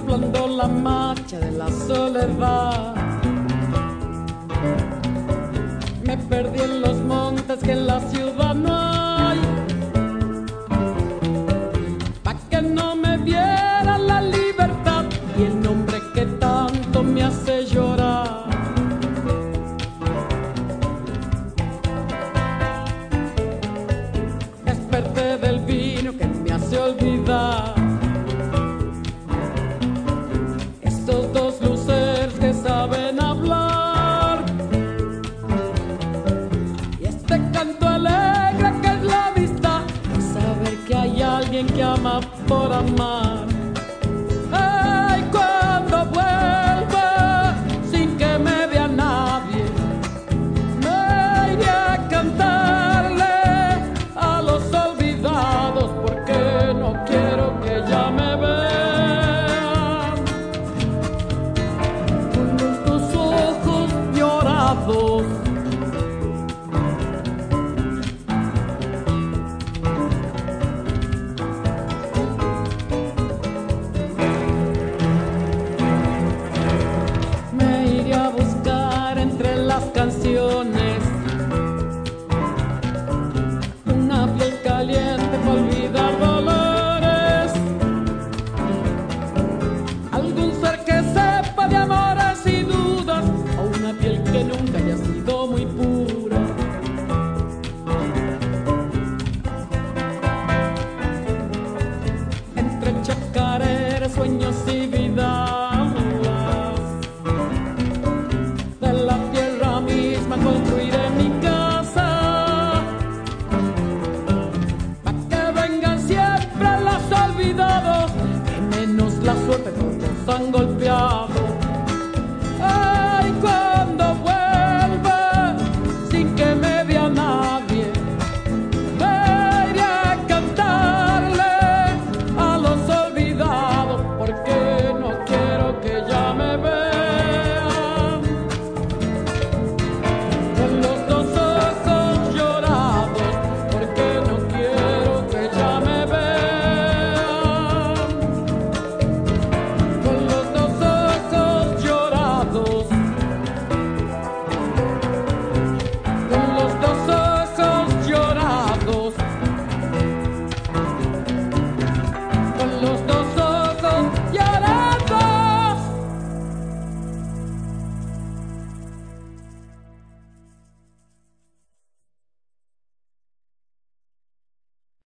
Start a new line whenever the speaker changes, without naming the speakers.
temblando la marcha de la soledad. Me perdí en los montes que en la ciudad no hay, pa' que no me viera la libertad y el nombre que tanto me hace llorar. Desperté del vino que me hace olvidar estos dos luceros que saben hablar, y este canto alegre que es la vista y saber que hay alguien que ama por amar. Ay, cuando vuelva sin que me vea nadie, me iré a cantarle a los olvidados, porque no quiero que ya me vean con los dos ojos llorados. Me iré a buscar entre las canciones una piel caliente para olvidar dolores, algún ser que sepa de amores y dudas, o una piel que nunca haya sido muy pura. Entre chacareras, sueños y vidas, de la tierra misma construiré mi casa, pa' que vengan siempre los olvidados, que menos la suerte todos han golpeado.